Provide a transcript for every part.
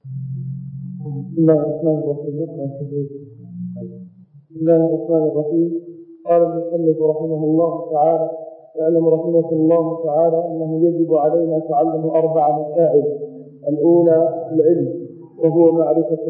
بسم الله الرحمن الرحيم. قال المصنف رحمه الله تعالى: اعلم رحمه الله تعالى أنه يجب علينا تعلم 4 مسائل. الأولى العلم وهو معرفة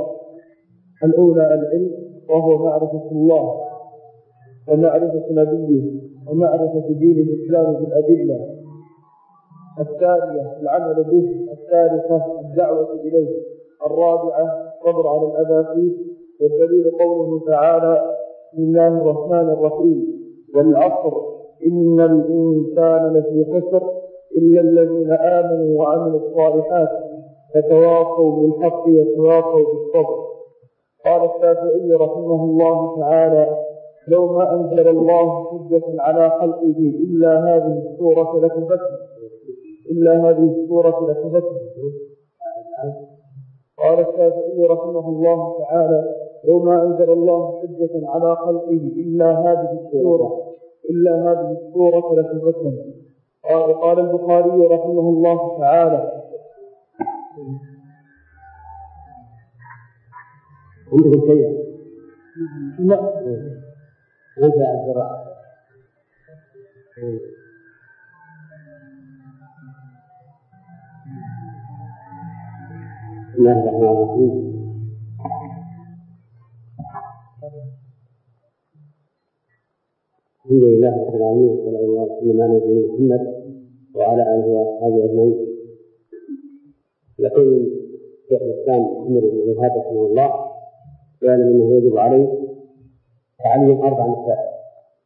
الله ومعرفة نبيه ومعرفة دين الإسلام بالأدلة. الثانية العمل به. الثالثة الدعوة إليه. الرابعة الصبر على الأذى فيه. والدليل قوله تعالى: بسم الله الرحمن الرحيم: والعصر إن الإنسان لفي خسر إلا الذين آمنوا وعملوا الصالحات وتواصوا بالحق وتواصوا بالصبر. قال الشافعي رحمه الله تعالى: لو ما أنزل الله حجة على خلقه إلا هذه السورة لكفتهم. قال الشافعي رحمه الله تعالى: لو ما أنزل الله حجة على خلقه إلا هذه السورة لكفتهم. قال البخاري رحمه الله تعالى: عندك شيء؟ لا أنت عبد الرحمن. بسم الله الرحمن الرحيم. الحمد لله رب العالمين وصلى الله وسلم على نبينا محمد وعلى آله وأصحابه أجمعين. يقول شيخ الإسلام محمد بن عبد الوهاب رحمه الله: يعلم أنه يجب عليه تعلم 4 مسائل.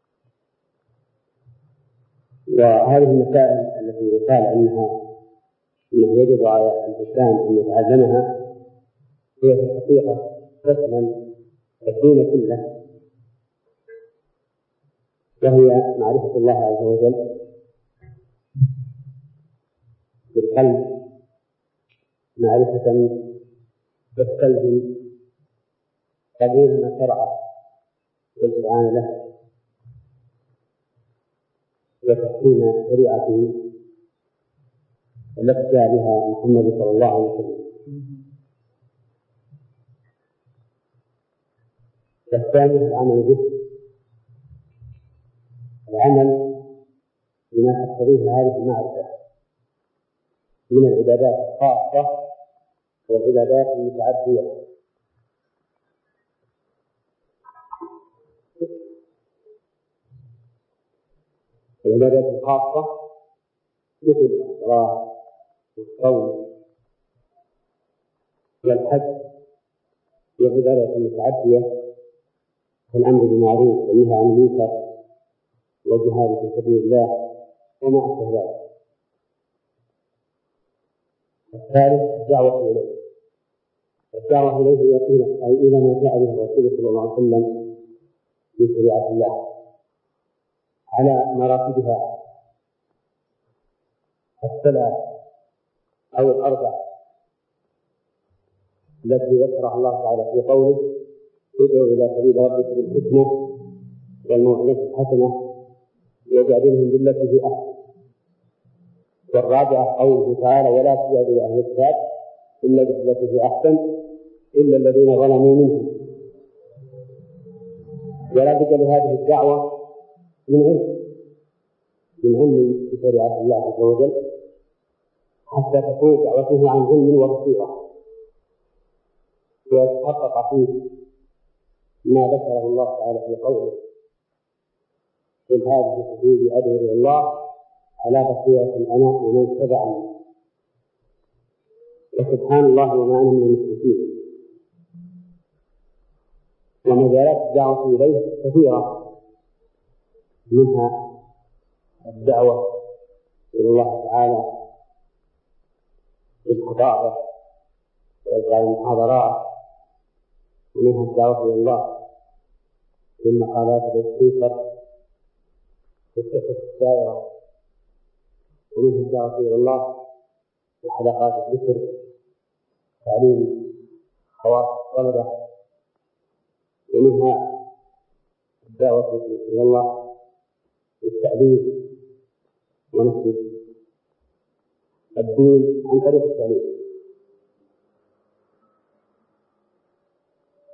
وهذه المسائل التي يقال أنه يجب على الإنسان أن يتعلمها هي في الحقيقة تشمل الدين كله، وهي معرفة الله عز وجل بالقلب معرفة تستلزم قبول ما شرع والإذعان له وتحكيم شريعته التي جاء بها محمد صلى الله عليه وسلم. الثاني العمل به، العمل بما تقتضيه هذه المعرفة من العبادات الخاصة والعبادات المتعدية. العبادات الخاصة مثل الصلاة والصوم والحج، والعبادات المتعدية كالأمر بالمعروف والنهي عن المنكر والجهاد في سبيل الله وما أشبه ذلك. الثالث الدعوة إليه أي إلى ما جاء به الرسول صلى الله عليه وسلم من شريعة الله على مراتبها 3 أو 4 التي ذكرها الله تعالى في قوله: ادعوا إلى سبيل ربك بالحكمة والموعظة الحسنة وجادلهم بالتي هي أحسن. والرابعة قوله تعالى: ولا تجادلوا أهل الكتاب إلا بالتي هي أحسن إلا الذين ظلموا منهم. ولا بد لهذه الدعوة من علم بشريعة الله عز وجل حتى تكون دعوته عن علم وبصيرة ويتحقق فيه ما ذكره الله تعالى في قوله: قل هذه سبيلي أدعو إلى الله على بصيرة أنا ومن اتبعني وسبحان الله وما أنا من المشركين. ومجالات الدعوة إليه كثيرة، منها الدعوة إلى الله تعالى بالخطابة وإلقاء المحاضرات، ومنها الدعوة إلى الله بالمقالات والسفر والقصص السائرة، ومنها الدعوة إلى الله بحلقات الذكر تعليم خواص الطلبة، ومنها الدعوة إلى الله بالتعليم ونشر الدين عن طريق التعليم.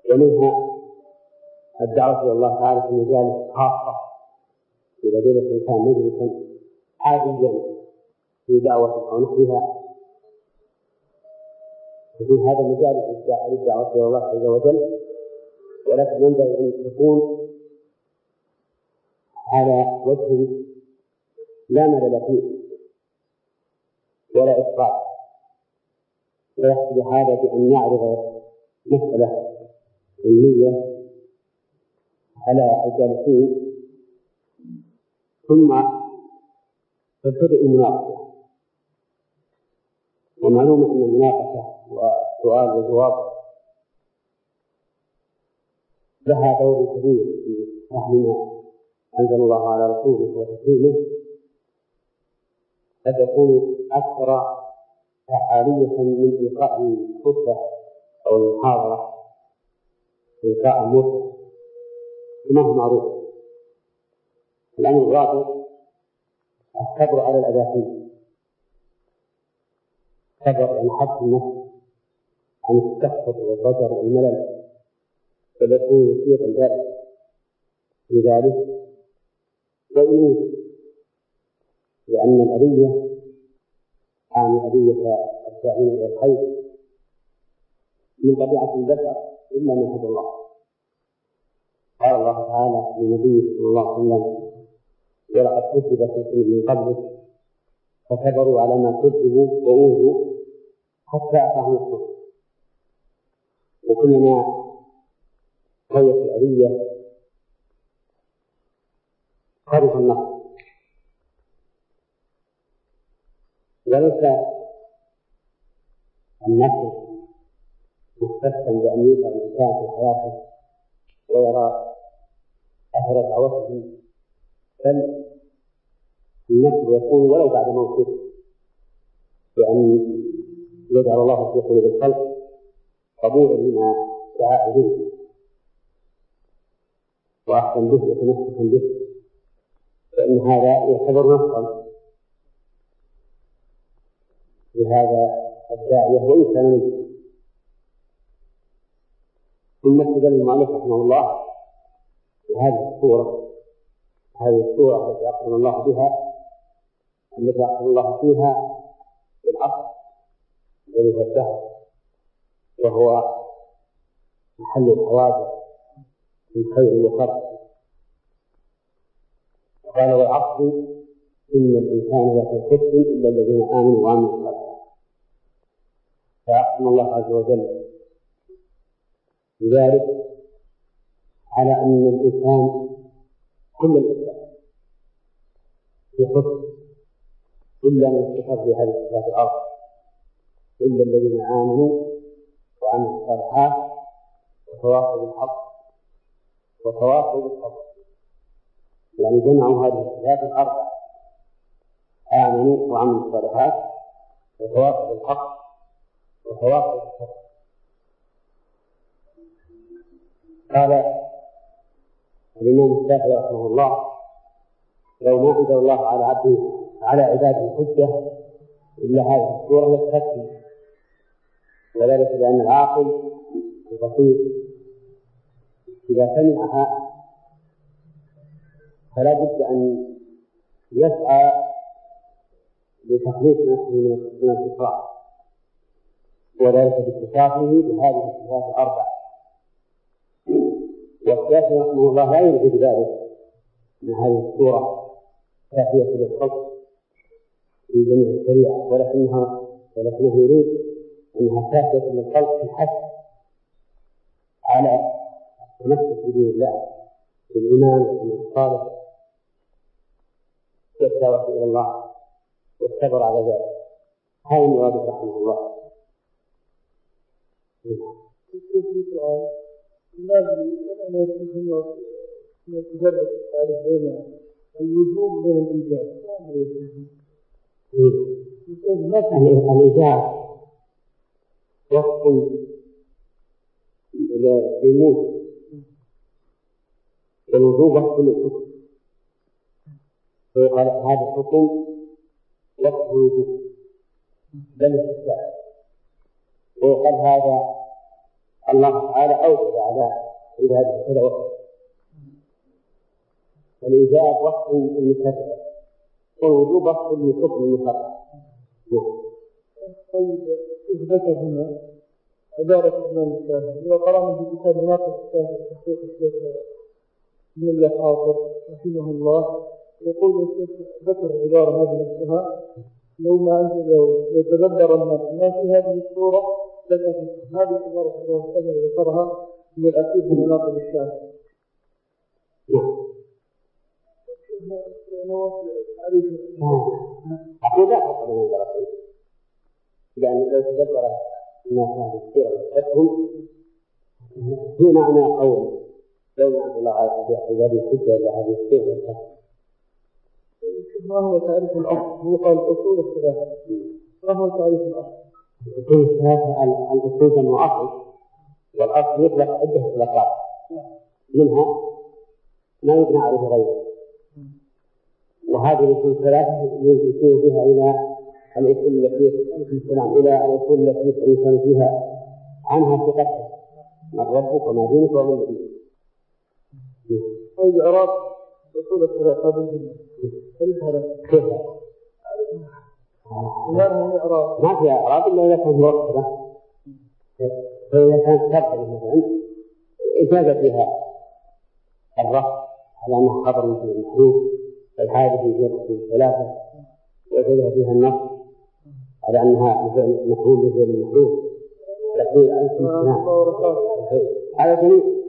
ومنها الدعوة إلى الله تعالى في مجال خاصة، إذا جلس الإنسان مجلسا عاديا في دعوة أو نحوها، ففي هذا المجال للدعوة إلى الله عز وجل، ولكن ينبغي أن تكون على وجه لا ملل فيه ولا إفراط، ويحصل هذا بأن يعرض مسألة علمية على الجالسين ثم تبتدئ المناقشة. ومعلوم أن المناقشة والسؤال والجواب لها دور كبير في فهم ما أنزل الله على رسوله وتسليمه، قد تكون أكثر فعالية من إلقاء الخطبة أو المحاضرة إلقاء مرسل كما هو معروف. الأمر الرابع الصبر على الأذى، صبر عن حبس النفس عن التخبط والضجر والملل، فيكون يصير الجالس في ذلك وإنه لأن الأذية عن أذية الداعين إلى الخير من طبيعة البشر إلا من هدى الله. قال الله تعالى لنبيه صلى الله عليه وسلم: ولقد كذبت رسل من قبلك فصبروا على ما كذبوا وأوذوا حتى أتاهم الحق. وكلما قويت الأذية خرج النصر. وليس النصر مختصا بأن يظهر الإنسان في حياته ويرى أثر دعوته، بل النصر يكون ولو بعد موته، بأن يجعل الله في قلوب الخلق قبولا لما دعا إليه وأحسن به وتمسكا به، فإن هذا يعتبر نصرا لهذا الداعية وإن كان منه. ثم استدل المؤلف رحمه الله بهذه السورة، هذه السورة التي أقسم الله بها، التي أقسم الله فيها بالعصر الذي هو الدهر، وهو محل الحوادث من خير وشر. وقال: والعصر إن الإنسان لفي خسر إلا الذين آمنوا وعملوا الصالحات. فأقسم الله عز وجل بذلك على أن الإنسان كل الإنسان في خسر إلا من استقر في هذه الصفات الأرض، إلا الذين آمنوا وعملوا الصالحات وتواصوا بالحق وتواصوا بالصبر. يعني جمعوا هذه الصفات الأربع: آمنوا وعملوا الصالحات وتواصوا بالحق وتواصوا بالصبر. قال الإمام الشافعي رحمه الله: لو ما أنزل الله على عباده حجة إلا هذه السورة لتكفي، وذلك لأن العاقل البصير إذا سمعها فلا بد أن يسعى لتخليص نفسه من الكفار، وذلك باتصافه بهذه الصفات الأربع. والشافعي رحمه الله لا يريد ذلك من هذه السورة كافية للخلق في جميع الشريعة، ولكنه يريد أنها كافية للخلق في الحث على التمسك بدين الله بالإيمان والعمل الصالح والدعوة إلى الله والصبر على ذلك. هذا المراد رحمه الله. تجرد التعريف بين الوجوب بين الإيجاب. الإيجاب وصف للموت، والوجوب وصف للحكم، فيقال هذا الحكم وصف الوجوب بل استثناء، ويقال هذا الله تعالى أوجب على عباده كذا وقت، والإيجاب وقت المكرر والوجوب وقت الحكم المكرر. طيب ذكر هنا عبارة الإمام الشافعي، إذا قرأنا في كتاب ناقض الشافعي تحقيق الشيخ بن الله حافظ رحمه الله، يقول الشيخ ذكر العبارة هذه نفسها: لو ما أنزله يتدبر الناس ما في هذه السورة لكن هذه عبارة الله الشافعي ذكرها من الأخير من ناقض الشافعي. لا حق من الدراسين، لأن لو تدبر الناس هذه السورة وفتهم في معنى قول لو ما الله عباده الحجة لهذه السورة. ما هو تعريف الأصل؟ هو قال أصول الثلاثة. ما هو تعريف الأصل؟ أصول الثلاثة الأصول جمع أصل، والأصل يطلق عدة إطلاقات، منها ما يبنى عليه غيره، وهذه الأصول الثلاثة ينتهي بها إلى الأصول التي إلى الأصول التي الإنسان فيها عنها في قتل من ربك وما دينك ومن نبيك. طيب إعراب أصول الثلاثة بالجملة كيف هذا؟ كيف؟ ما في إعراب إلا إذا كان مرتبة، فإذا كانت ترتبة مثلا إجازة فيها الرفع على أنها خبر مثل المحذوف، الحادث في الأصول الثلاثة، وإجازة فيها النص على أنها مفهوم مثل المحذوف. لكن هذا جميل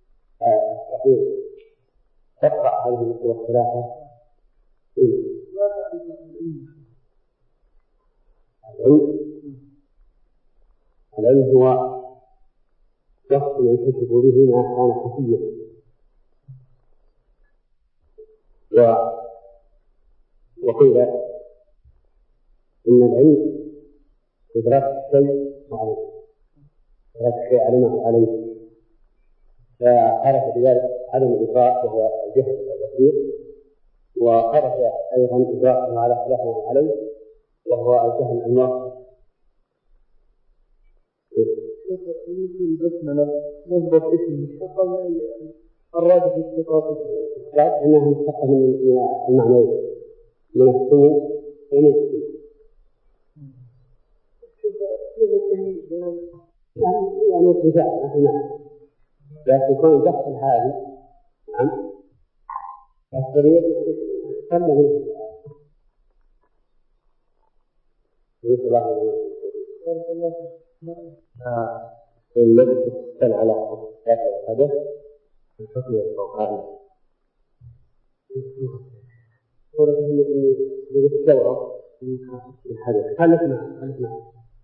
تقرأ هذه الأصول الثلاثة. العلم هو وصف ينكشف به ما كان خفيا، وقيل إن العلم إدراك الشيء وعليه، إدراك الشيء علمه عليه، فعرف بذلك عدم الإدراك وهو الجهل البسيط، وعرف أيضا إدراكه على خلافه عليه وهو الجهل المؤقت. البسملة نضبط اسم مشتقة الراجح في الصفات، لأنها مشتقة من المعنى من السمو ومن السمو. يعني اتجاه نحن لكن يكون تحت هذه نعم الطريق سلم الذي تستل على الحدث الحكم الفوقاني صورة للثورة الحدث. هل نسمع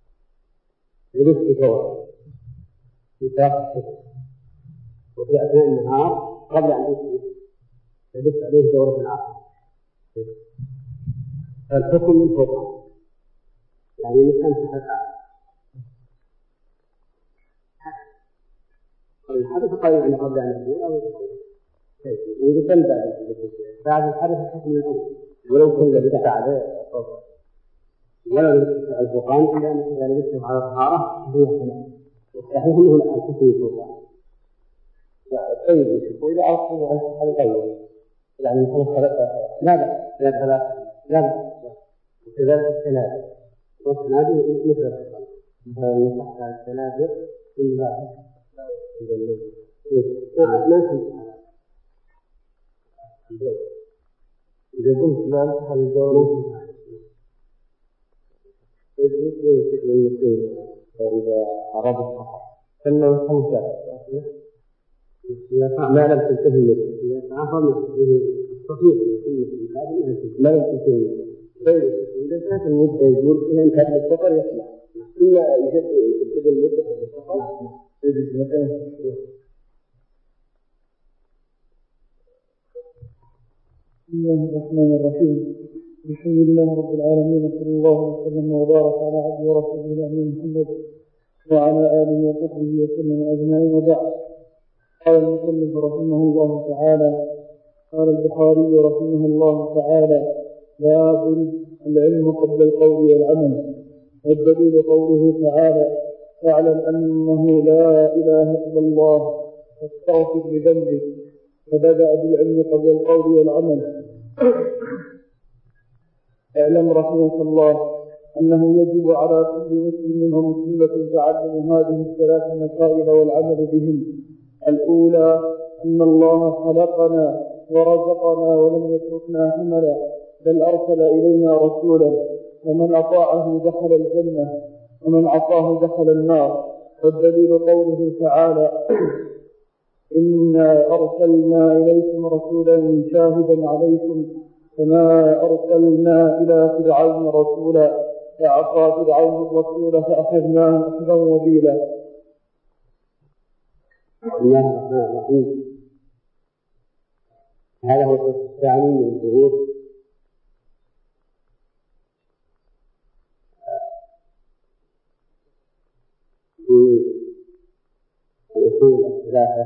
للثورة في ساق وفي أثناء النهار قبل أن يدس عليه دورة العقل، الحكم من فوق يعني الإنسان تحت العقل. الحدث قائم عن قبل أن يكون أو وإذا كان بعد الحدث الحكم من الأول ولو كان لبس عليه ولو لبس الفوقان إلا أن لبسه على الطهارة هو خلاف صحيح أنه الحكم من فوقان. طيب وإذا أردت على الغير يعني مثل لا وكذلك الثلاثة والثلاثة مثل الحصان نصح على الثلاثة من بعد إذا قلت ما نصح الدور إذا أراد الصحة فإنه خمسة ما لم تنتهي إذا تعرض الصحيح ما لم تنتهي إذا كانت المدة يقول إذا كان السفر يطلع ثم يجد المدة في السفر يجد مكان. بسم الله الرحمن الرحيم. الحمد لله رب العالمين، صلى الله وسلم وبارك على عبده ورسوله الأمين محمد وعلى آله وصحبه وسلم أجمعين، وبعد. قال المصنف رحمه الله تعالى: قال البخاري رحمه الله تعالى: باب العلم قبل القول والعمل. والدليل قوله تعالى: فاعلم أنه لا إله إلا الله واستغفر لذنبك. فبدأ بالعلم قبل القول والعمل. اعلم رحمك الله أنه يجب على كل مسلم ومسلمة تعلم هذه الثلاث مسائل والعمل بهن. الأولى أن الله خلقنا ورزقنا ولم يتركنا هملا، بل أرسل إلينا رسولا، فمن أطاعه دخل الجنة ومن عصاه دخل النار. والدليل قوله تعالى: إنا أرسلنا إليكم رسولا شاهدا عليكم كما أرسلنا إلى فرعون رسولا فعصى فرعون الرسول فأخذناه أخذا وبيلا. بسم الله الرحمن الرحيم. هذا هو القسم الثاني من الدروس في الأصول الثلاثة.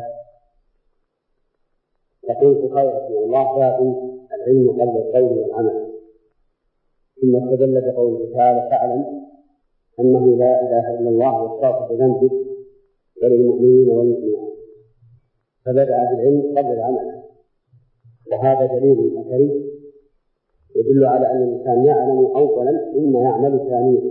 يقول البخاري رحمه الله: باب العلم قبل القول والعمل. ثم استدل بقوله تعالى: فاعلم أنه لا إله إلا الله واستغفر لذنبك وللمؤمنين والمؤمنات. فبدأ بالعلم قبل العمل، وهذا دليل أثري يدل على أن الإنسان يعلم أولا ثم يعمل ثانيا.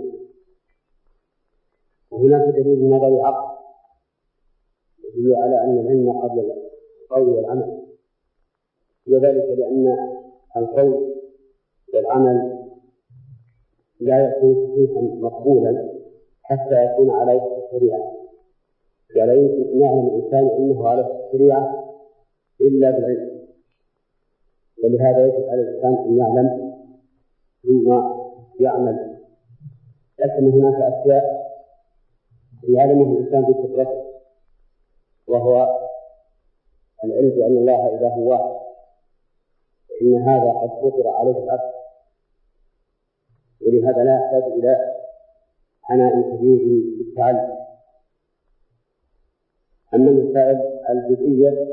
وهناك دليل نظري عقل يدل على أن العلم قبل القول والعمل، وذلك لأن القول والعمل لا يكون صحيحا مقبولا حتى يكون على وفق الشريعة، ولا يمكن أن يعلم الإنسان أنه على وفق الشريعة إلا بالعلم. ولهذا يجب على الإنسان أن يعلم ثم يعمل. لكن هناك أشياء يعلمها الإنسان بفطرته، وهو العلم بأن الله إله واحد، إن هذا قد فطر عليه العبد، ولهذا لا يحتاج إلى عناء كبير في التعلم. أما المسائل الجزئية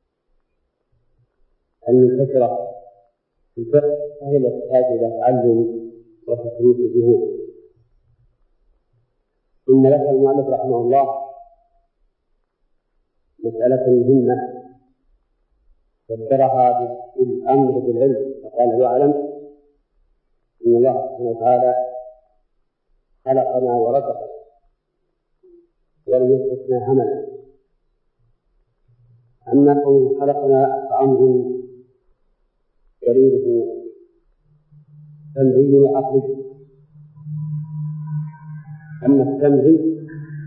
المنتشرة في الفقه فهي التي تحتاج إلى تعلم وتثبيت الجهود. ثم ذكر المؤلف رحمه الله مسألة مهمة ذكرها بالأمر بالعلم، فقال: واعلم إن الله سبحانه وتعالى خلقنا ورزقنا ولم يتركنا هملا. أما قوله خلقنا فأمر دليله سمعي وعقلي. أما السمعي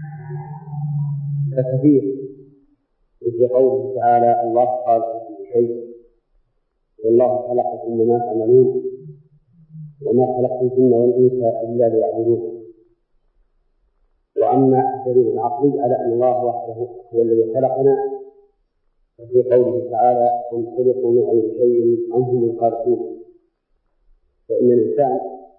فكثير، مثل قوله تعالى: الله خالق كل شيء والله خلقكم وما تعملون وما خلقت الجن والإنس إلا ليعبدون. وأما الدليل العقلي على أن الله وحده هو الذي خلقنا في قوله تعالى: أم خلقوا من أي شيء أم هم الخالقون. فإن الإنسان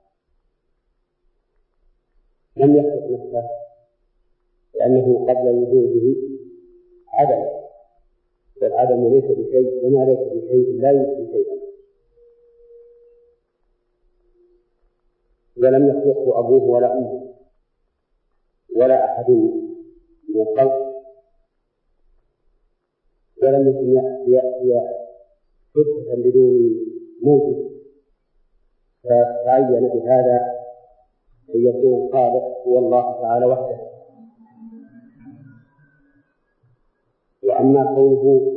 لم يخلق نفسه، لأنه قبل وجوده عدم، والعدم ليس بشيء، وما ليس بشيء لا يمكن شيئا. ولم يخلقه أبوه ولا أمه ولا أحد من الخلق، ولم يكن يأتي صدفة بدون موجب، فتعين بهذا أن يكون الخالق هو الله تعالى وحده. وأما قوله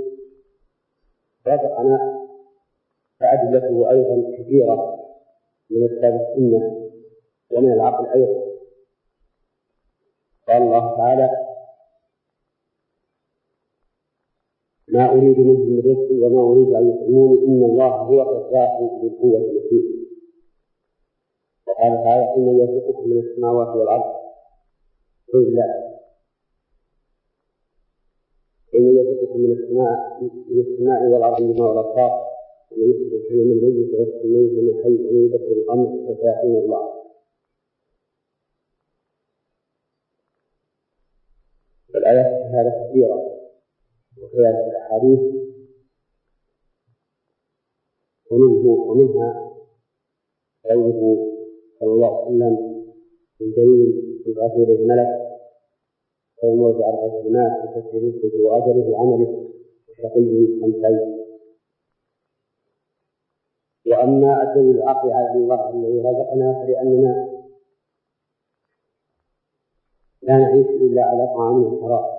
رزقنا فأدلته أيضا كثيرة من الكتاب والسنة ومن العقل أيضا. قال الله تعالى: ما أريد منهم من رزق وما أريد أن يطعمون إن الله هو الرزاق ذو القوة المتين. وقال تعالى: إن يرزقكم من السماوات والأرض قل لا، إن يرزقكم من السماء والأرض بما والأبصار ومن يخرج الحي من الميت ويخرج الميت من الحي ومن يدبر الأمر فسيحون الله. والآيات هذه كثيرة وكذلك الأحاديث، ومنها قوله صلى الله عليه وسلم: الدليل يبعث إليه الملك ويمر بأربع كلمات بكسر رزقه وأجله وعمله وشقي أم سعيد. وأما الدليل العقلي على أن الله الذي رزقنا فلأننا لا نعيش إلا على طعام وشراب،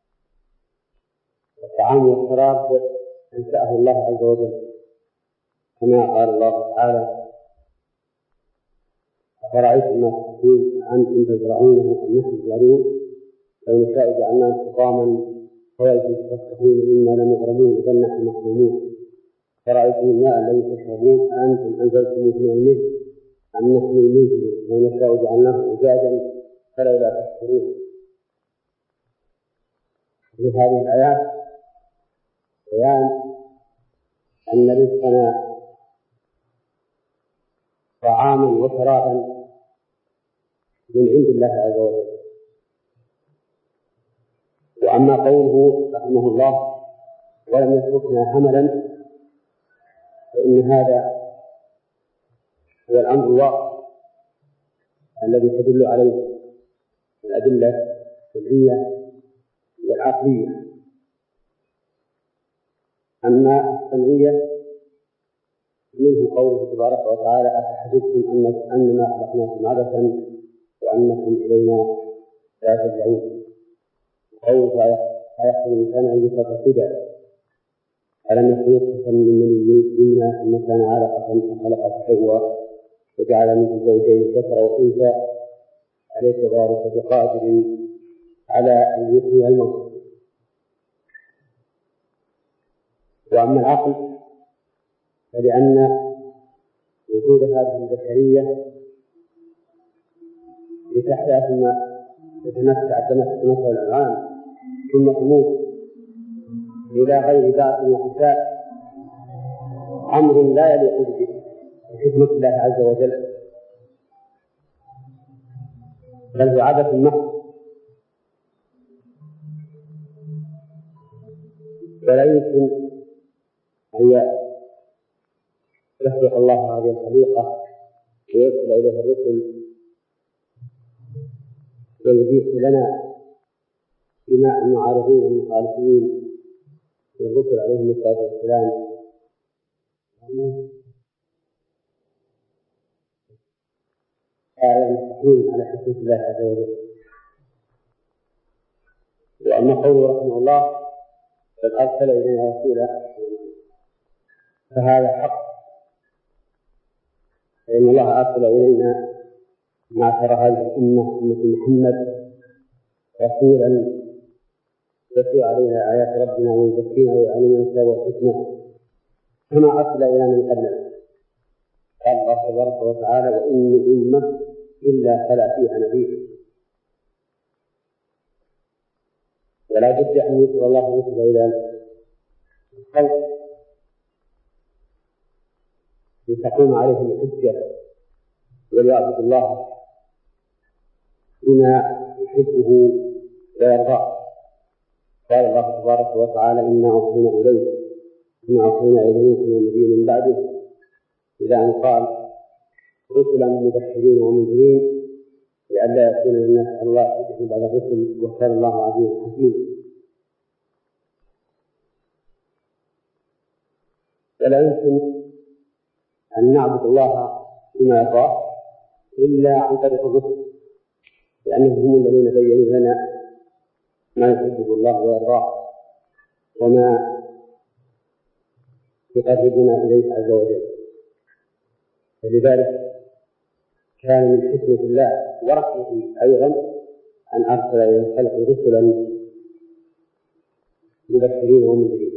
والطعام والشراب أنشأه الله عز وجل كما قال الله تعالى: أفرأيتم ما تحرثون أأنتم تزرعونه أم نحن الزارعون لو نشاء جعلناه حطاما فظلتم تفكهون إنا لمغرمون بل نحن محرومون أفرأيتم الماء الذي تشربون أأنتم أنزلتموه من المزن أم نحن المنزلون لو نشاء جعلناه أجاجا فلولا تشكرون. في هذه الآيات بيان أن رزقنا طعاما وشرابا من عند الله عز وجل. وأما قوله رحمه الله: ولم يتركنا هملا، فإن هذا هو الأمر الواقع الذي تدل عليه الأدلة السمعية والعقلية. أما السمعية منه قوله تبارك وتعالى: أفحسبتم أنما خلقناكم عبثا وأنكم إلينا لا ترجعون. وقوله: أيحسب الإنسان أن يترك سدى ألم يكن نطفة من مني يمنى ثم كان علقة فخلق فسوى وجعل منه زوجين الذكر والأنثى أليس ذلك بقادر على أن يحيي الموتى. وأما العقل فلأن وجود هذه البشرية لتحيا ثم تتمتع كما الأنعام ثم تموت إلى غير بعث وحساب أمر لا يليق بحكمة الله عز وجل، بل هو عبث محض. ولا يمكن أن يخلق الله هذه الخليقة ويرسل إليه الرسل ويبيح لنا دماء المعارضين المخالفين للرسل عليهم الصلاة والسلام مستحيل على حكمة الله عز وجل. وأما قوله رحمه الله: قد أرسل إلينا رسولا، فهذا حق، فإن الله أرسل إلينا معشر هذه الأمة أمة محمد رسولا يتلو علينا آيات ربنا ويزكينا ويعلمنا الكتاب والحكمة كما أرسل إلى من قبلنا. قال الله تبارك وتعالى: وإن من أمة إلا خلا فيها نذير. ولا بد أن يرسل الله رسل إلى الخلق لتقوم عليهم الحجة وليعبد الله بما يحبه ويرضاه. قال الله تبارك وتعالى: إنا أوحينا إليك والنبي من بعده إلى أن قال: رسلا مبشرين ومنذرين لئلا يكون للناس على الله حجة بعد الرسل وكان الله عزيزا حكيما. ولا يمكن أن نعبد الله بما يرضاه إلا عن طريق الرسل، لأنهم هم الذين بينوا لنا ما يحبه الله ويرضاه وما يقربنا إليه عز وجل. فلذلك كان من حكمة الله ورحمته أيضا أن أرسل إلى الخلق رسلا مبشرين ومنذرين.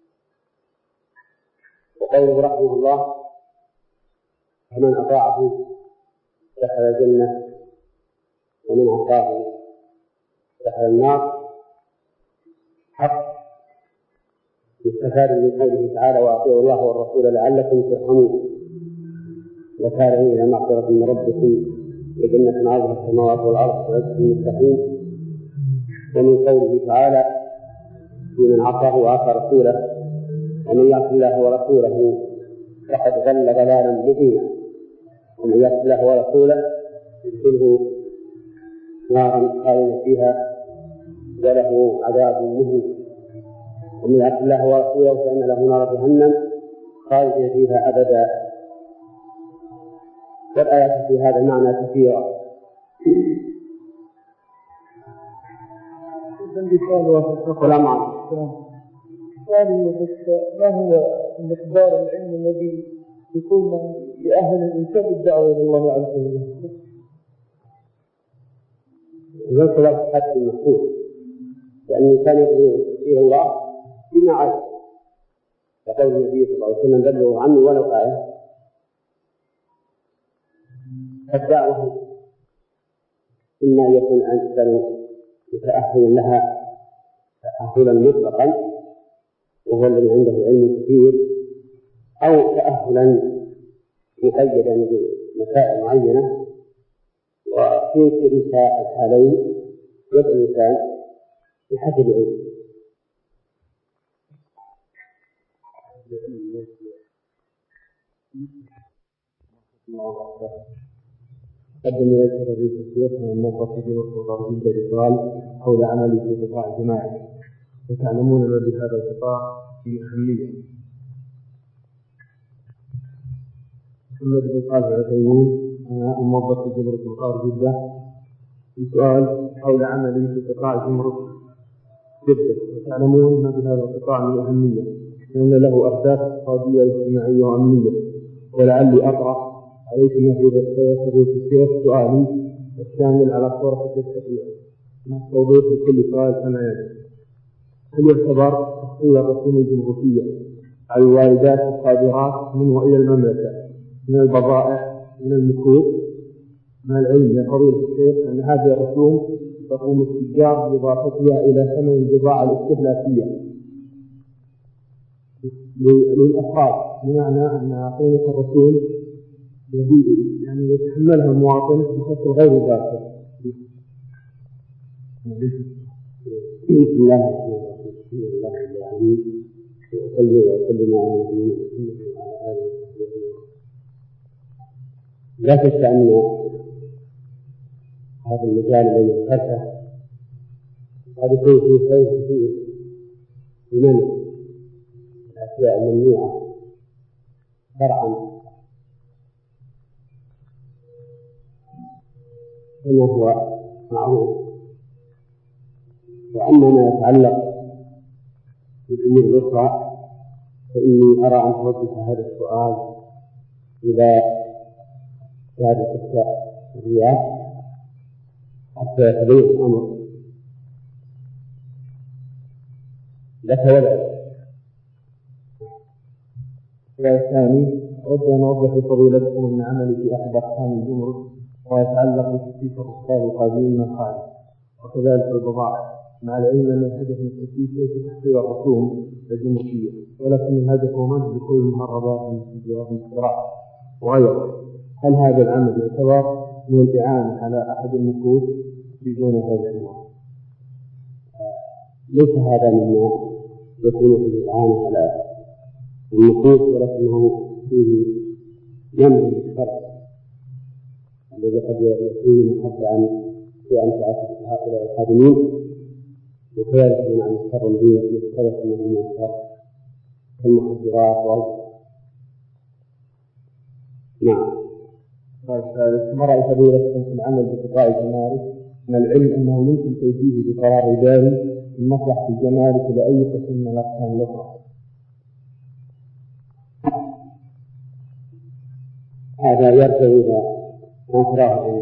وقوله رحمه الله: فمن أطاعه دخل الجنة ومن عصاه دخل النار، حق يستفاد من قوله تعالى: وأطيعوا الله والرسول لعلكم ترحمون وسارعوا إلى مغفرة من ربكم وجنة عرضها السماوات والأرض وعزة المستقيم. ومن قوله تعالى: من عصاه وعصى رسوله ومن يعص الله ورسوله فقد ضل ضلالا مبينا ومن يعص الله ورسوله يدخله نارا خالدا فيها وله عذاب مهين ومن يعص الله ورسوله فإن له نار جهنم خالدين فيها أبدا. والآيات في هذا المعنى كثيرة. السلام عليكم. ما هو مقدار العلم الذي يكون لأهل الإنسان بالدعوة إلى الله عز وجل؟ يصل حتى المحسوس، لأن الإنسان يدعو إلى الله بما عرف، يقول النبي صلى الله عليه وسلم بلغوا عني ولو آية. الدعوة إما أن يكون الإنسان متأهلا لها تأهلا مطلقا وهو الذي عنده علم كثير، أو تأهلا مقيدا بمسائل معينة. وفي كلتا الحالين يدعو الإنسان بحسب العلم. قدم إليك رئيس الشيخ من الموظف في مصر جدا رسال حول عملي في قطاع الجماعي، وتعلمون ما بهذا القطاع في أهمية. محمد بن صالح العثيمين أنا الموظف في جمهورية مصر جدة، سؤال حول عملي في قطاع جمهورية جدة، وتعلمون ما بهذا القطاع من أهمية، لأن له أهداف اقتصادية واجتماعية وأمنية. ولعلي أطرح عليكم يا الشيخ سؤالي الشامل على صورة التشريع مع توضيح لكل سؤال كما يلي. هل يعتبر تخطيط الرسوم الجمهورية على الواردات الصادرات من وإلى المملكة من البضائع من المكوس مع العلم يا فضيلة الشيخ أن هذه الرسوم تقوم التجار بإضافتها إلى ثمن البضاعة الاستهلاكية للأفراد، بمعنى أن قيمة الرسوم يعني يتحملها المواطن بشكل غير مباشر. بسم الله الرحمن الرحيم. الحمد لله رب العالمين، وأصلي وأسلم على نبينا محمد وعلى آله وصحبه. لا شك أن هذا المجال الذي ذكرته قد يكون فيه خير كثير بمنع الأشياء الممنوعة شرعا كما هو معروف. وأما ما يتعلق بالأمور الأخرى فإني أرى أن توجه هذا السؤال إلى هذا الرياض حتى يتبين الأمر لك ولا. الثاني أود أن أوضح لفضيلتكم أن عملي في أحد أقسام الجمرك ويتعلق بتخفيف الرسال القادمين من الخارج وكذلك البضائع، مع العلم أن الهدف من التخفيف ليس تحصيل الرسوم الجمركية، ولكن الهدف هو منع دخول المهربات من التجارة والصراع وغيره. هل هذا العمل يعتبر من الإعانة على أحد النفوس في دون هذا الأمر؟ ليس هذا مما يكون في الإعانة على النفوس، ولكنه فيه منع للشرع الذي قد يكون مخدعا في أنفعة هؤلاء الخادمين، وكذلك منع الشر الذي يختلف منه من الشر كالمخدرات والغيره. نعم. الثالث ما رأي فضيلتكم في العمل بقطاع الجمارك من العلم أنه يمكن توجيهه بقرار إداري من مصلحة الجمارك لأي قسم من الأقسام الأخرى؟ هذا يرجع إلى أنفراه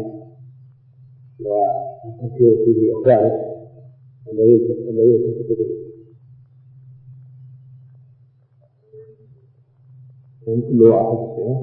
وتفكير فيه أخوانه الذين تفكر به كل واحد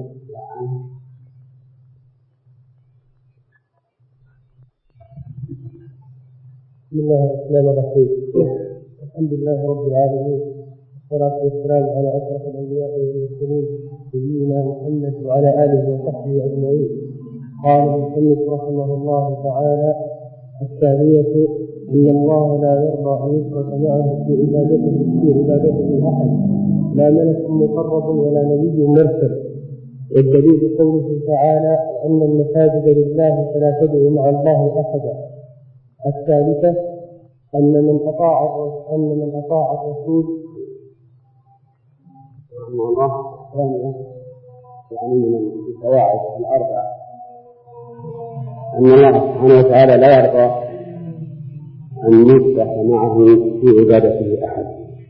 بسم الله الرحمن الرحيم. الحمد لله رب العالمين، والصلاة والسلام على أشرف الأنبياء والمرسلين نبينا محمد وعلى آله وصحبه أجمعين. قال المصنف رحمه الله تعالى: الثانية أن الله لا يرضى أن يشرك معه في عبادته أحد، لا ملك مقرب ولا نبي مرسل. والدليل قوله تعالى: أن المساجد لله فلا تدعوا مع الله أحدا. الثالثة أن من أطاع الرسول رحمه الله الثانية يعني من القواعد الأربعة أن الله سبحانه وتعالى لا يرضى أن يشرك معه في عبادته أحد،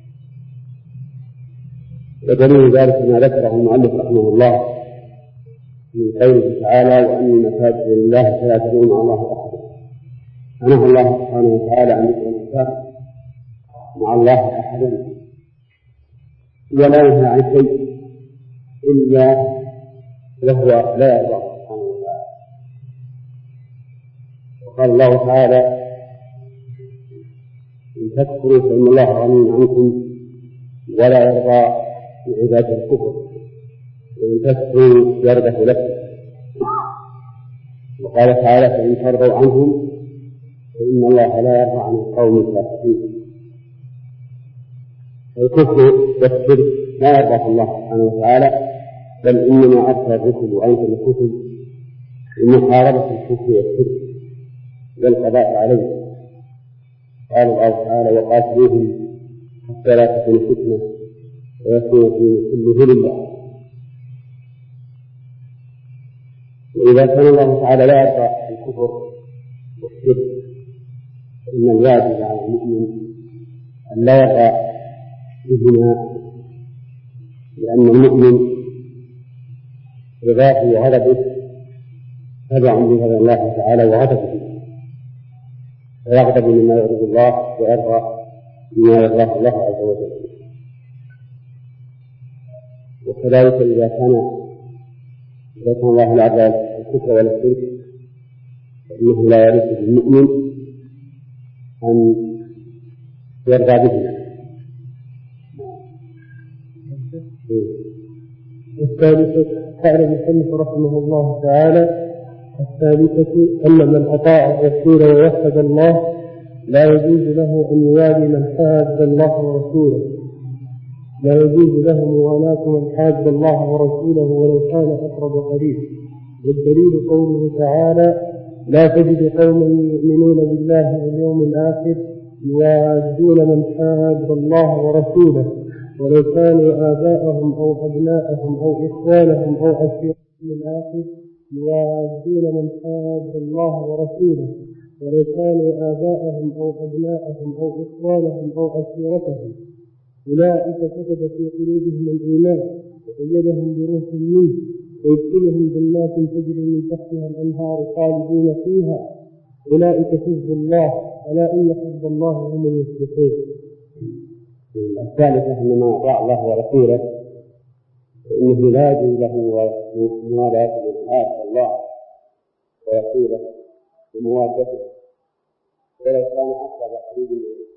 ودليل ذلك ما ذكره المؤلف رحمه الله من قوله تعالى: وأن المساجد لله فلا تدعوا مع الله أحدا. فنهى الله سبحانه وتعالى أن يدعو الإنسان مع الله أحدا، ولا ينهى عن شيء إلا وهو لا يرضى سبحانه وتعالى. وقال الله تعالى: إن تكفروا فإن الله غني عنكم ولا يرضى لعباد الكفر، وإن تكفروا يرضى لكم. وقال تعالى: فإن ترضوا عنهم فإن الله لا يرضى عن القوم الفاسقين. الكفر والشرك لا يرضى الله سبحانه وتعالى، بل إنما أرسل الرسل وأنزل الكتب لمحاربة الكفر والشرك والقضاء عليه. قال الله تعالى: وقاتلوهم حتى لا تكون فتنة ويكون الدين كله لله. وإذا كان الله تعالى لا يرضى الكفر والشرك فإن الواجب على المؤمن أن لا يرضى بهما، لأن المؤمن رضاه وغضبه تبع لغضب الله تعالى وغضبه، فيغضب مما يغضب الله ويرضى بما يرضاه الله عز وجل. وكذلك إذا كان الله لا يرضى الكفر ولا الشرك فإنه لا يليق بالمؤمن أن يرضى بهما. الثالثة قال المصنف رحمه الله تعالى: الثالثة أن من أطاع الرسول ووحد الله لا يجوز له أن يوالي من حاد الله ورسوله، لا يجوز له موالاة من حاد الله ورسوله ولو كان أقرب قريب. والدليل قوله تعالى: لا تجد قوما يؤمنون بالله واليوم الآخر يوادون من حاد الله ورسوله ولو كانوا آباءهم أو أبناءهم أو إخوانهم أو عشيرتهم الآخر يوادون من حاد الله ورسوله ولو كانوا آباءهم أو أبناءهم أو إخوانهم أو عشيرتهم أولئك كتب في قلوبهم الإيمان وأيدهم بروح منه ويدخلهم جنات تجري من تحتها الأنهار خالدين فيها أولئك حزب الله ألا إن حزب الله هم المفلحون. الثالثة أن من أطاع الله ورسوله فإنه لا يجوز له موالاة من حاد الله ورسوله وموادته ولو كان أقرب قريب منه.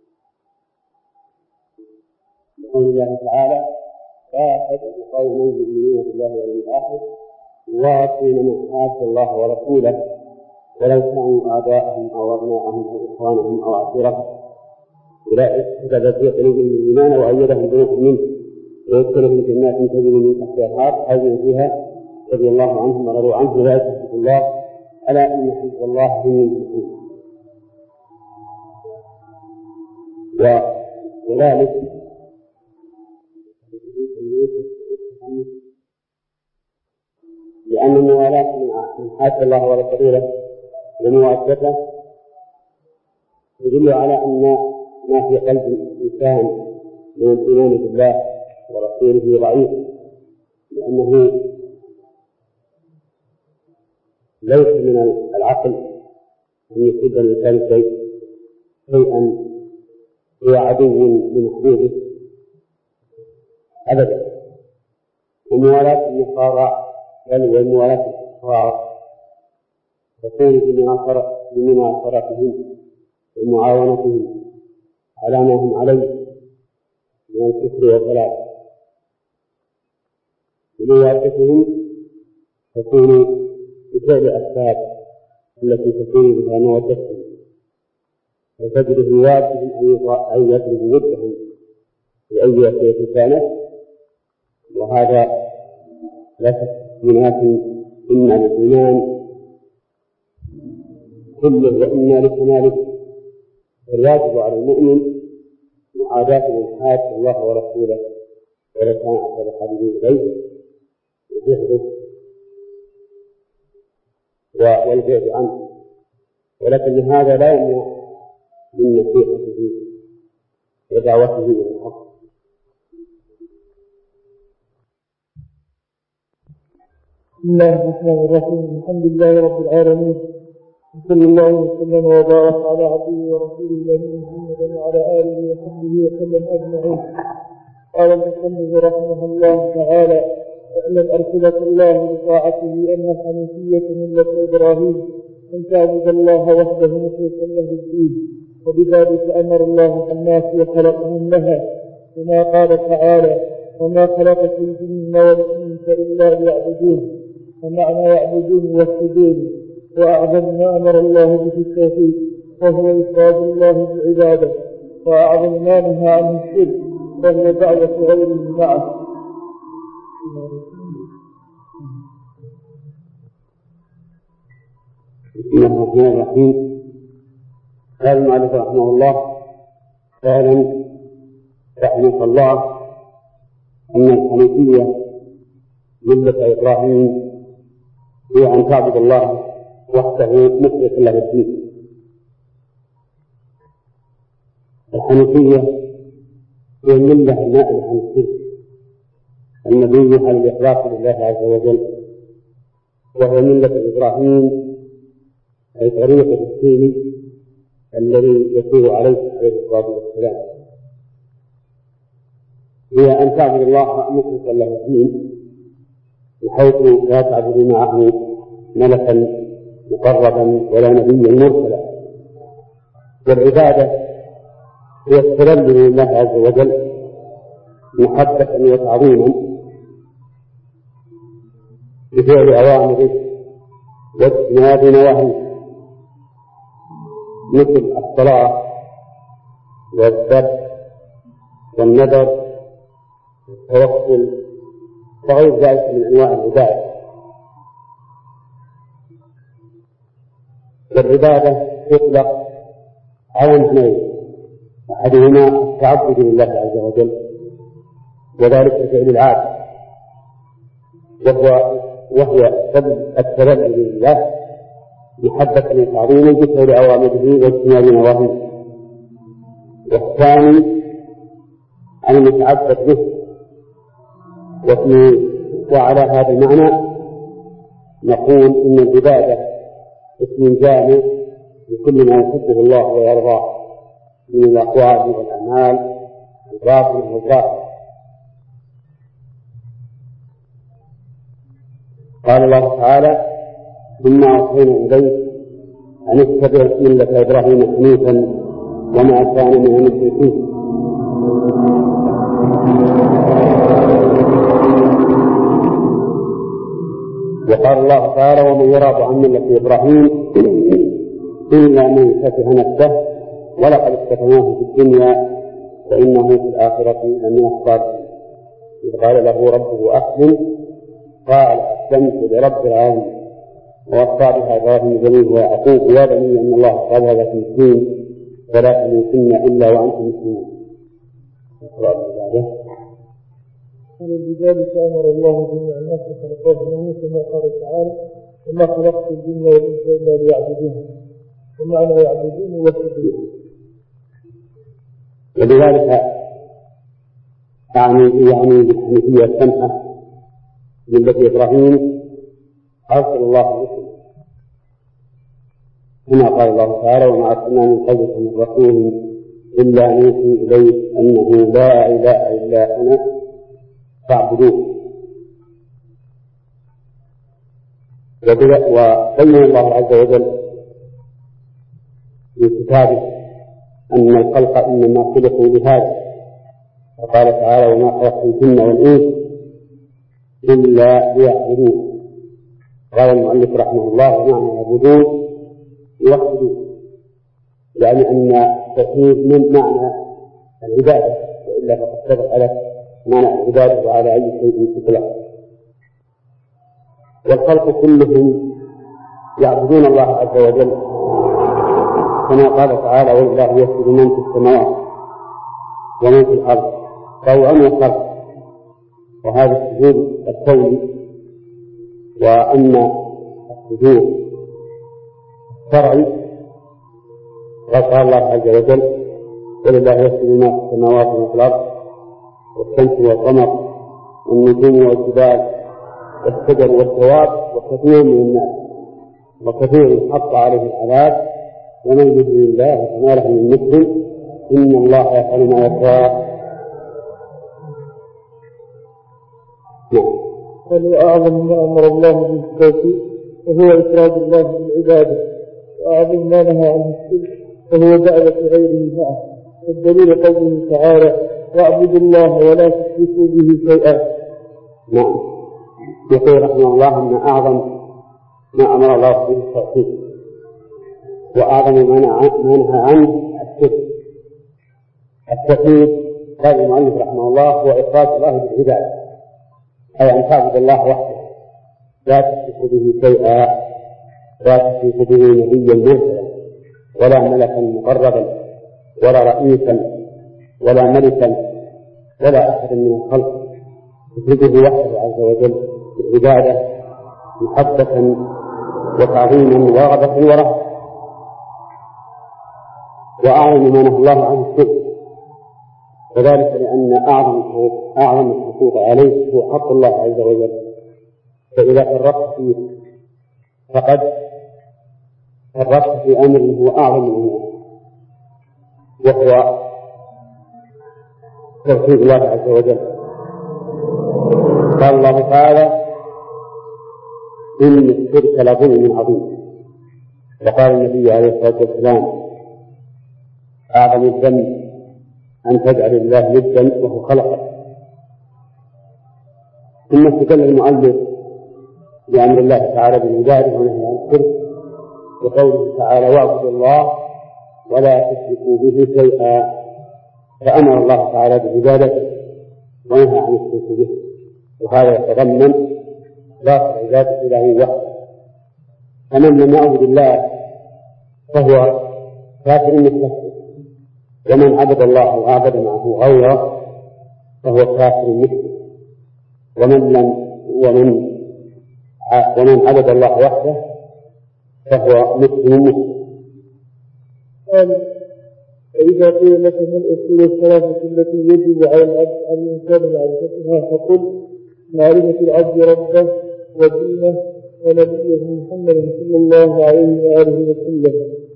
يقول الله تعالى: لا تجد قوما يؤمنون بالله واليوم الآخر يوادون من حاد الله ورسوله ولو كانوا آباءهم أو أبناءهم أو إخوانهم أو عشيرتهم أولئك كتب في قلوبهم الإيمان وأيدهم بروح منه ويدخلهم جنات تجري من تحتها الأنهار خالدين فيها رضي الله عنهم ورضوا عنه أولئك حزب الله ألا إن حزب الله هم المفلحون. وذلك لأن الموالاة من حاد الله ورسوله وموادته يدل على أن ما في قلب الإنسان من الإيمان بالله ورسوله ضعيف، لأنه ليس من العقل أن يحب الإنسان شيئا هو عدو لمحبوبه أبدا. وموالاة النصارى بل وموالاة الكفار تكون بمناصرتهم ومعاونتهم على ما هم عليه من الكفر والضلال، وموادتهم تكون بفعل الأسباب التي تكون بها مودتهم، وتجد بواجبهم أن يطلبوا ودهم بأي وسيلة كانت. وهذا لا شك مناف إما للإيمان كله وإما لكماله، فالواجب على المؤمن معاداة من حاد الله ورسوله ولا كان أحد حبيبه إليه وجهده والبعد عنه، ولكن هذا لا يمنع من نصيحته ودعوته إلى الحق. بسم الله الرحمن الرحيم. الحمد لله رب العالمين، صلى الله وسلم وبارك على عبده ورسوله محمد وعلى آله وصحبه وسلم أجمعين. قال المصنف رحمه الله تعالى: اعلم أرسلك الله لطاعته أن الحنيفية ملة إبراهيم أن تعبد الله وحده مخلصا له الدين، وبذلك أمر الله الناس وخلقهم لها، كما قال تعالى: وما خلقت الجن والإنس إلا ليعبدون. ومعنى يعبدون يوحدون، وأعظم ما أمر الله به التوحيد وهو إفراد الله بالعبادة، وأعظم ما نهى عنه الشرك وهو دعوة غيره معه. بسم الله الرحمن الرحيم. قال المؤلف رحمه الله: اعلم رحمك الله أن الحنيفية ملة إبراهيم هي أن تعبد الله وحده مخلصا له الدين. الحنيفية هي الملة النائلة عن الشرك المبنية على الإخلاص لله عز وجل، وهي ملة إبراهيم أي طريقة الدين الذي يسير عليه الصلاة والسلام. هي أن تعبد الله مخلصا له الدين، بحيث لا تعبد معه ملكا مقربا ولا نبيا مرسلا. والعبادة هي التذلل لله عز وجل محبة وتعظيما بفعل أوامره واجتناب نواهيه، مثل الصلاة والذبح والنذر والتوكل وغير ذلك من أنواع العبادة. والعبادة تطلق على معنيين: أحدهما التعبد لله عز وجل، وذلك فعل العابد، وهي التذلل لله محبة وتعظيما بفعل أوامره واجتناب نواهيه. والثاني أن نتعبد به. وعلى هذا المعنى نقول إن العبادة اسم جامع لكل ما يحبه الله ويرضاه من الأقوال والأعمال الباطنة والظاهرة. قال الله تعالى: ثم أوحينا إليك أن اتبع ملة إبراهيم حنيفا وما كان من المشركين. وقال الله تعالى: ومن يرغب عن ملة إبراهيم إلا من سفه نفسه ولقد اصطفيناه في الدنيا وإنه في الآخرة لمن الصالحين. إذ قال له ربه أسلم قال أسلمت لرب العالمين. ووصى بها إبراهيم بنيه ويعقوب: يا بني إن الله قال هذا في الدين ولا تموتن إلا وأنتم مسلمون. ولذلك أمر الله جميع الناس خلقهم كما قال تعالى: وما خلقت الجن والإنس إلا ليعبدون. ومعنى يعبدون يوحدون. ولذلك يعني بالحنيفية السمحة ملة إبراهيم أرسل الله رسله، كما قال الله تعالى: وما أرسلنا من قبلك من رسول إلا نوحي إليه أنه لا إله إلا أنا فاعبدوه. وبين الله عز وجل في كتابه أن الخلق إنما خلقوا لهذا، وقال تعالى: وما خلقت الجن والإنس إلا ليعبدون. قال المؤلف رحمه الله: ومعنى يعبدون يوحدون، يعني أن التوحيد من معنى العبادة، وإلا فقد سبق لك معنى العبادة وعلى أي شيء تطلق. والخلق كلهم يعبدون الله عز وجل كما قال تعالى ولله يسجد من في السماوات ومن في الأرض طوعا وكرها، وهذا السجود الكوني. وأما السجود الشرعي قال الله عز وجل ولله يسجد ما في السماوات وما في الأرض والشمس والقمر والنجوم والجبال والشجر والدواب وكثير من الناس وكثير حق عليه العذاب ومن يضلل الله فما له من مكرم إن الله يفعل ما يشاء. وأعظم ما أمر الله بالتوحيد وهو إفراد الله بالعبادة، وأعظم ما نهى عنه الشرك وهو دعوة غيره معه. والدليل قوله تعالى واعبدوا الله ولا تشركوا به شيئا. نعم. يقول رحمه الله أن أعظم ما أمر الله به التوحيد وأعظم ما نهى عنه الشرك. التوحيد قال المؤلف رحمه الله هو إفراد الله بالعبادة، أي أن تعبد الله وحده لا تشرك به شيئا، لا تشرك به نبيا مرسلا ولا ملكا مقربا ولا رئيسا ولا ملكا ولا أحد من الخلق، تشركه وحده عز وجل بالعبادة محبة وتعظيما ورغبة ورهبة. وأعظم ما نهى الله عنه الشرك، وذلك لأن أعظم الحقوق عليه هو حق الله عز وجل، فإذا فرطت فيه فقد فرطت في أمر هو أعظم الأمور وهو توحيد الله عز وجل. قال الله تعالى إن الشرك لظلم عظيم، وقال النبي عليه الصلاة والسلام أعظم الذنب أن تجعل الله ندا وهو خلقك. ثم استدل المؤلف بأمر الله تعالى بالعبادة ونهي عن الشرك بقوله تعالى واعبدوا الله ولا تشركوا به شيئا، فأمر الله تعالى بعبادته ونهى عن الشرك به، وهذا يتضمن إضافة العبادة إليه وحده. فمن لم يعبد الله فهو كافر مستكبر، ومن عبد الله وعبد معه غيره فهو كافر مشرك، ومن عبد الله وحده فهو مسلم. قال فإذا قيل لك من الأصول الثلاثة التي يجب على العبد أن ينكر معرفتها فقل معرفة العبد ربه ودينه ونبيه محمد صلى الله عليه وآله وسلم.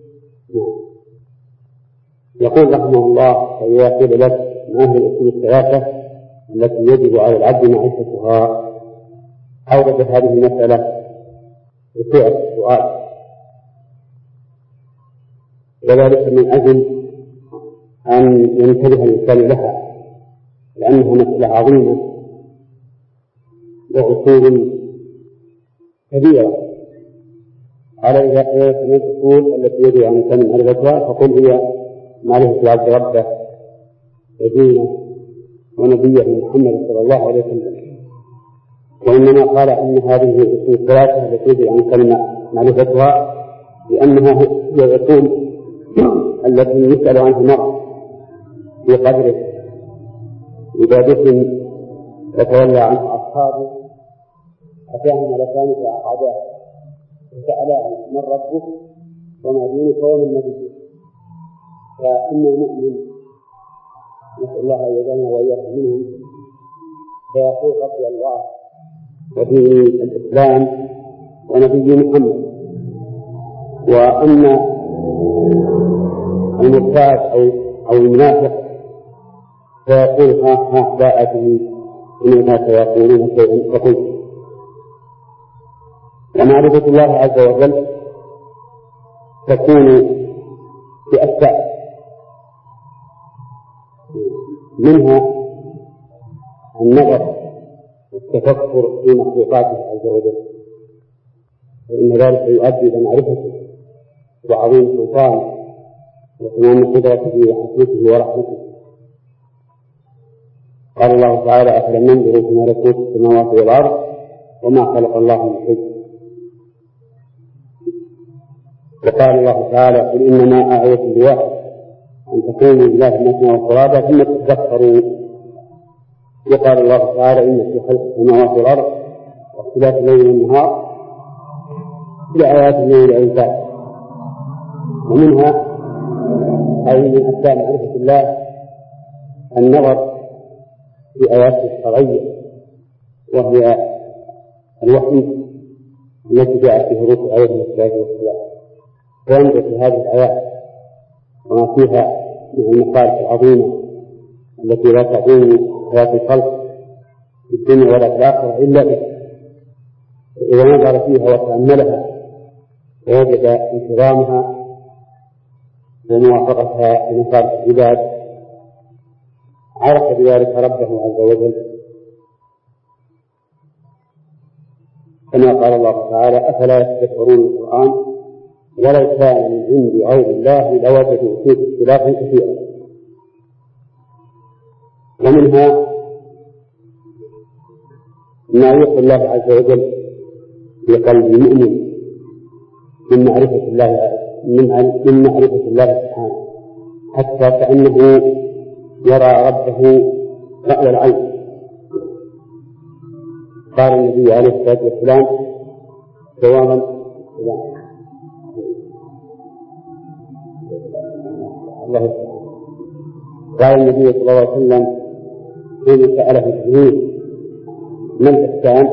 يقول رحمه الله فإذا قيل لك ما هي الأصول الثلاثة التي يجب على العبد معرفتها، أورد هذه المسألة بصيغة السؤال، وذلك من أجل أن ينتبه الإنسان لها، لأنها مسألة عظيمة وأصول كبيرة. على إذا قيلت من الأصول التي يجب على الإنسان معرفتها فقل هي معرفة العبد ربه ودينه ونبيه محمد صلى الله عليه وسلم. وإنما قال إن هذه الأصول الثلاثة التي يجب على الإنسان معرفتها لأنها هي الأصول التي يسأل عنها المرء في قدره إذا دفن وتولى عنه أصحابه أتاهم ملكان فأعاداه وسألاه من ربك وما دينك ومن نبيك. فإن المؤمن نسأل الله أن يجعلنا وإياكم منهم فيقول ربي الله ودين الإسلام ونبي محمد. وأما المرتاد أو المنافق فيقول ها باءته إن الناس يقولون شيئا فقل. ومعرفة الله عز وجل تكون بأسباب، منها النظر والتفكر في مخلوقاته عز وجل، فإن ذلك يؤدي إلى معرفته وعظيم سلطانه وتمام قدرته وحكمته ورحمته. قال الله تعالى أفلم ينظروا في ملكوت السماوات والأرض وما خلق الله من شيء. وقال الله تعالى قل إنما أعظكم بواحد أن تقوموا لله مثنى وفرادى ثم تتذكروا. وقال الله تعالى إن في خلق السماوات والأرض واختلاف الليل والنهار لآيات لأولي الألباب. ومنها أي من أسباب معرفة الله النظر في آياته الشرعية وهي الوحي التي جاءت في حروف عليه الصلاة والسلام، وينظر في هذه الآيات وما فيها من المصالح العظيمة التي لا تعين حياة الخلق في الدنيا ولا في الآخرة إلا به. إذا نظر فيها وتأملها ووجد انتظامها وموافقتها لمصالح العباد عرف بذلك ربه عز وجل، كما قال الله تعالى أفلا يتدبرون القرآن ولو كان من عند غير الله لوجدوا فيه اختلافا كثيرا. ومنها ما يقول الله عز وجل في قلب المؤمن من معرفة الله سبحانه حتى كأنه يرى ربه رأي العين. قال النبي عليه الصلاة والسلام قال النبي صلى الله عليه وسلم حين سأله جبريل ما الإحسان؟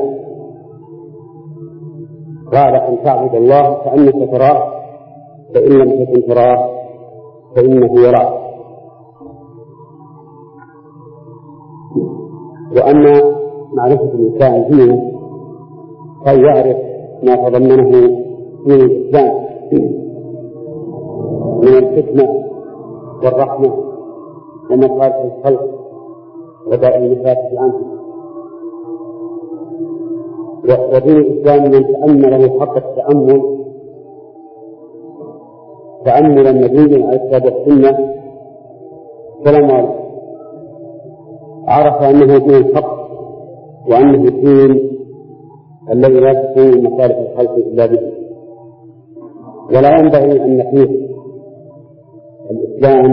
قال أن تعبد الله كأنك تراه فإن لم تكن تراه فإنه يراك. وأما معرفة الإنسان دينه كي يعرف ما تضمنه من الإسلام من الحكمة والرحمة ومصالح الخلق ودائم المفاسد عنه. ودين الإسلام من تأمله حق التأمل تأملا نبيا على الكتاب والسنة سلام عليه عرف أنه دين الحق وأنه الدين الذي لا تكون مصالح الخلق إلا به. ولا ينبغي أن نقيس الإسلام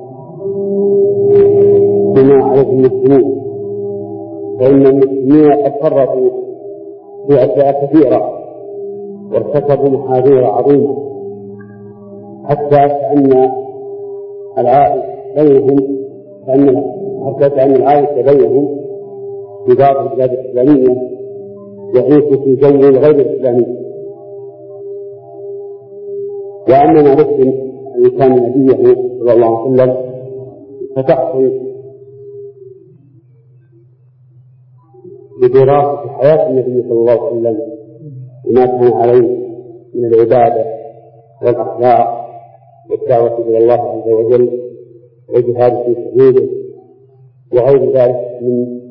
بما عليه المسلمين، فإن المسلمين قد فرطوا في أشياء كثيرة وارتكبوا محاذير عظيمة حتى كأن العائش بينهم في بعض البلاد الإسلامية يعيش في جو غير إسلامي. وأما معرفة الإنسان نبيه صلى الله عليه وسلم فتحصل بدراسة حياة النبي صلى الله عليه وسلم وما كان عليه من العبادة والأخلاق والدعوة إلى الله عز وجل والجهاد في سبيله وغير ذلك من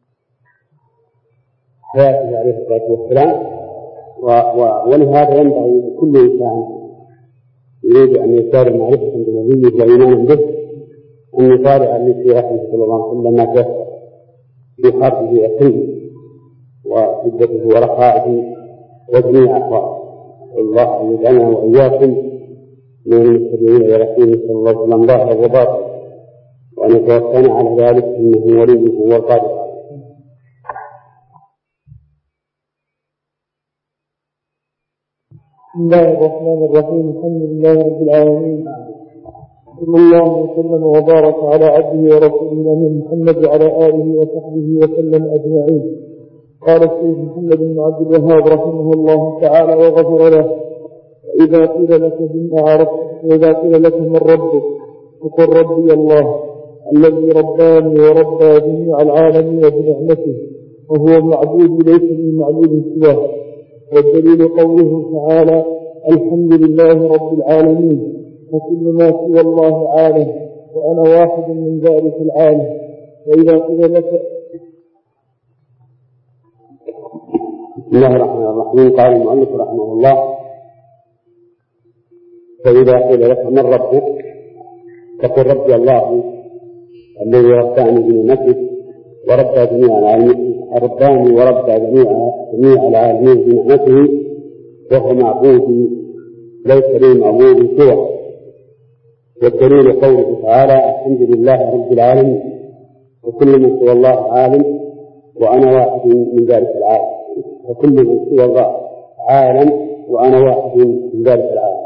حياته عليه الصلاة والسلام. ولهذا ينبغي لكل إنسان يريد أن يسار معرفة بنبيه وإيمانا به أن يطالع في رحمه صلى الله عليه وسلم ما تيسر في حربه وسلمه وشدته ورخائه وجميع أحواله. الله أن يجعلنا وإياكم من المتبعين لرسوله صلى الله عليه وسلم ظاهر وباطن، وأن يتوكلنا على ذلك إنه وليه والقادر. بسم الله الرحمن الرحيم. الحمد لله رب العالمين، صلى الله وسلم وبارك على عبده ورسوله محمد وعلى آله وصحبه وسلم أجمعين. قال الشيخ محمد بن عبد الوهاب رحمه الله تعالى وغفر له: إذا قيل لك بما عرفت وإذا قيل لك من ربك فقل ربي الله الذي رباني وربى جميع العالمين بنعمته وهو المعبود ليس من معبود سواه. والدليل قوله تعالى: الحمد لله رب العالمين وكل ما سوى الله عالم وأنا واحد من ذلك العالم. وإذا قيل لك بسم الله الرحمن الرحيم. قال المؤلف رحمه الله: فإذا قيل لك من ربك فقل ربي الله الذي رباني بنعمته وربى جميع العالمين رباني وربى جميع العالمين بنعمته وهو معبودي ليس لي معبود سوى. والدليل قوله تعالى الحمد لله رب العالمين وكل من سوى الله عالم وأنا واحد من ذلك العالم. وكل من سوى الله عالم وأنا واحد من ذلك العالم.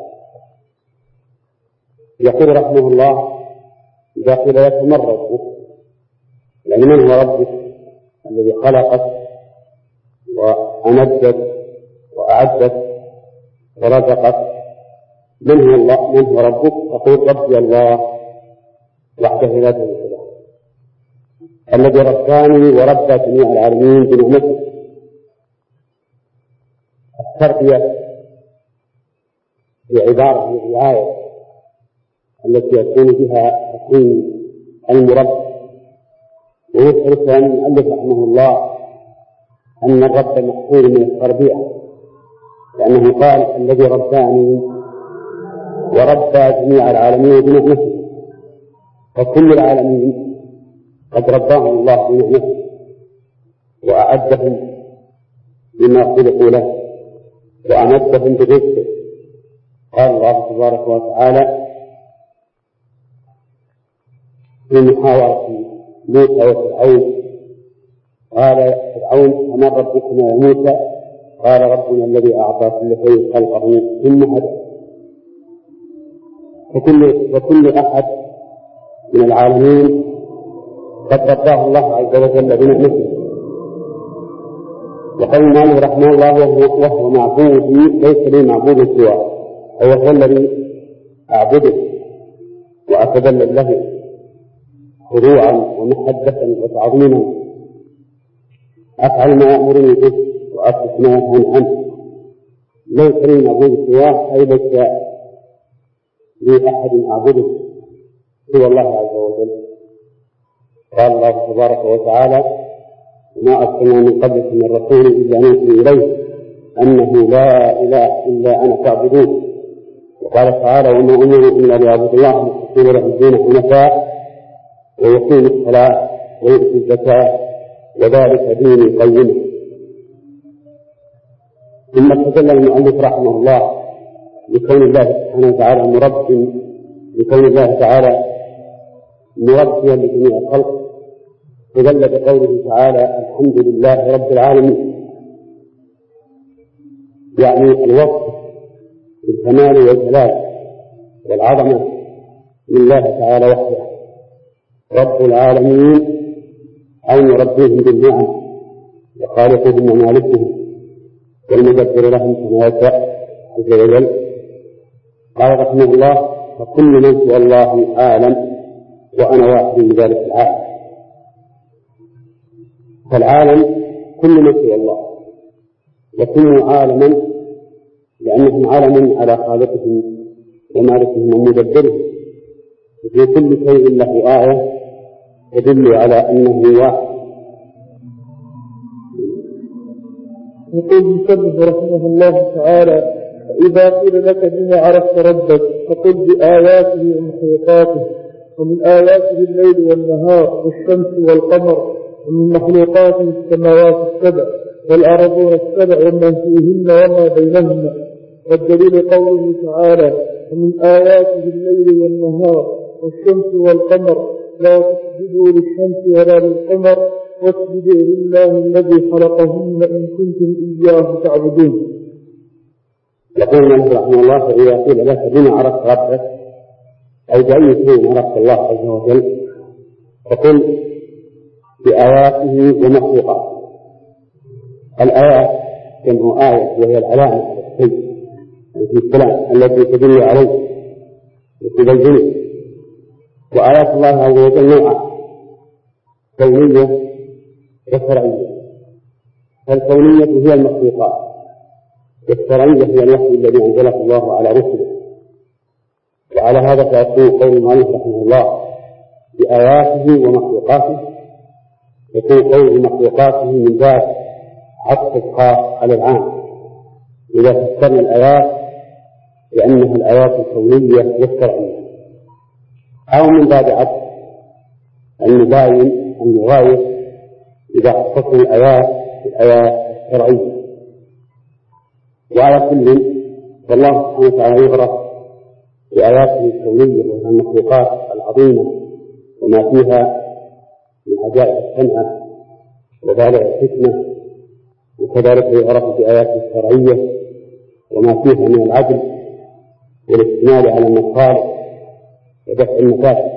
يقول رحمه الله إذا قيل لك من ربك يعني من هو ربك الذي خلقك وأمدك وأعدك ورزقك من هو الله من هو ربك تقول ربي الله وحده لا شريك له الذي رباني وربى جميع العالمين بنعمته. التربية هي عبارة عن الرعاية التي يكون بها تكوين المربى. ويذكر كلام المؤلف رحمه الله أن الرب محصول من التربية لأنه قال الذي رباني وربى جميع العالمين بنعمته. فكل العالمين قد رباهم الله بنعمته وأعدهم بما خلقوا له وأمدهم برزقه. قال الله تبارك وتعالى في محاورة موسى وفرعون قال فرعون ومن ربكما يا موسى قال ربنا الذي أعطى كل شيء خلقه ثم هدى. وكل أحد من العالمين قد رباه الله عز وجل بنعمته. وقال مالك رحمه الله وهو معبودي ليس لي معبود سواه أي هو الذي أعبده وأتذلل له خضوعا ومحبة وتعظيما أفعل ما يأمرني به وأترك ما ينهى عنه. ليس لي معبود سواه أي ليس لي أحد أعبده سوى الله عز وجل. قال الله تبارك وتعالى وما أرسلنا من قبلك من رسول إلا نوحي إليه أنه لا إله إلا أنا فاعبدون. وقال تعالى وما أمروا إلا ليعبدوا الله مخلصين له الدين حنفاء ويقيموا الصلاة ويؤتوا الزكاة وذلك دين القيمة. ثم استدل المؤلف رحمه الله لكون الله سبحانه وتعالى مربيا لجميع الخلق فدل بقوله تعالى الحمد لله رب العالمين يعني الوصف بالكمال والجلال والعظمة لله تعالى وحده رب العالمين أي مربيهم بالنعم وخالقهم ومالكهم والمدبر لهم كما يشاء عز وجل. قال رحمه الله فكل من سوى الله عالم وأنا واحد من ذلك العالم. فالعالم كل من سوى الله يكون عالما لأنهم عالم على خالقهم ومالكهم ومدبرهم. وفي كل شيء له آية تدل على أنه واحد. يقول المصنف رحمه الله تعالى فإذا قيل لك بما عرفت ربك فقل بآياته ومخلوقاته. ومن آياته الليل والنهار والشمس والقمر ومن مخلوقاته السماوات السبع والأرضون السبع ومن فيهن وما بينهن. والدليل قوله تعالى ومن آياته الليل والنهار والشمس والقمر لا تسجدوا للشمس ولا للقمر واسجدوا لله الذي خلقهن إن كنتم إياه تعبدون. يقول النبي رحمه الله فإذا قيل لك بما عرفت ربك أي بأي شيء عرفت الله عز وجل فقل بآياته ومخلوقاته. الآيات جمع آية وهي العلامة على الشيء في الكلام التي تدل عليه وتبينه. وآيات الله عز وجل نوعان كونية وشرعية. فالكونية هي المخلوقات والشرعية هي الوحي الذي أنزله الله على رسله. وعلى هذا فيكون قول المؤلف رحمه الله بآياته ومخلوقاته يكون قول مخلوقاته من باب عطف الخاص على العام إذا فسرنا الآيات لأنها الآيات الكونية والشرعية أو من باب عطف المباين المغاير إذا خصصنا الآيات بالآيات الشرعية. وعلى كل والله سبحانه وتعالى يعرف بآياته الكونية والمخلوقات العظيمة وما فيها من عجائب الصنعة وبالغ الحكمة، وكذلك يعرف بآياته الشرعية وما فيها من العدل والاستناد على المصالح ودفع المفاسد.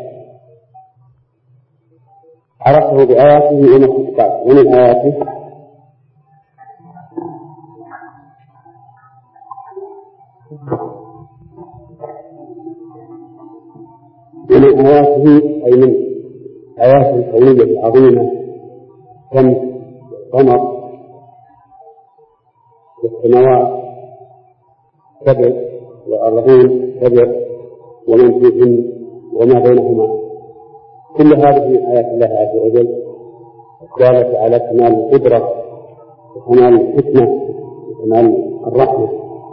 عرفه بآياته ومخلوقاته، ومن آياته أي من آياته الكونية العظيمة الشمس والقمر والسماوات سبع والأرضين سبع ومن فيهن وما بينهما، كل هذه من آيات الله عز وجل الدالة على كمال القدرة وكمال الحكمة وكمال الرحمة.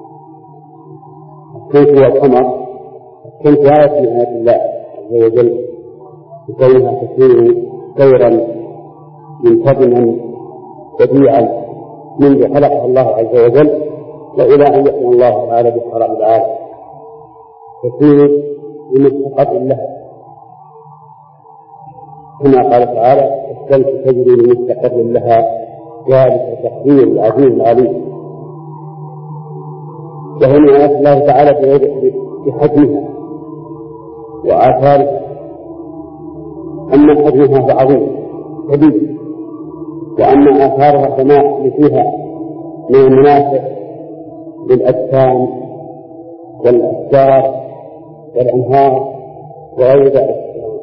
الشمس والقمر، الشمس آية من آيات الله عز وجل بكونها تسير سيرا منتظما بديعا منذ خلقها الله عز وجل وإلى أن يأتي الله تعالى بخراب العالم، تسير بمستقر لها كما قال تعالى: الشمس تجري لمستقر لها ذلك تقدير العزيز العليم. وهنا آيات الله تعالى بحجمها وآثارها، أما حجمها فعظيم كبير، وأما آثارها فما فيها من المنافع للأجسام والأشجار والأنهار وغير ذلك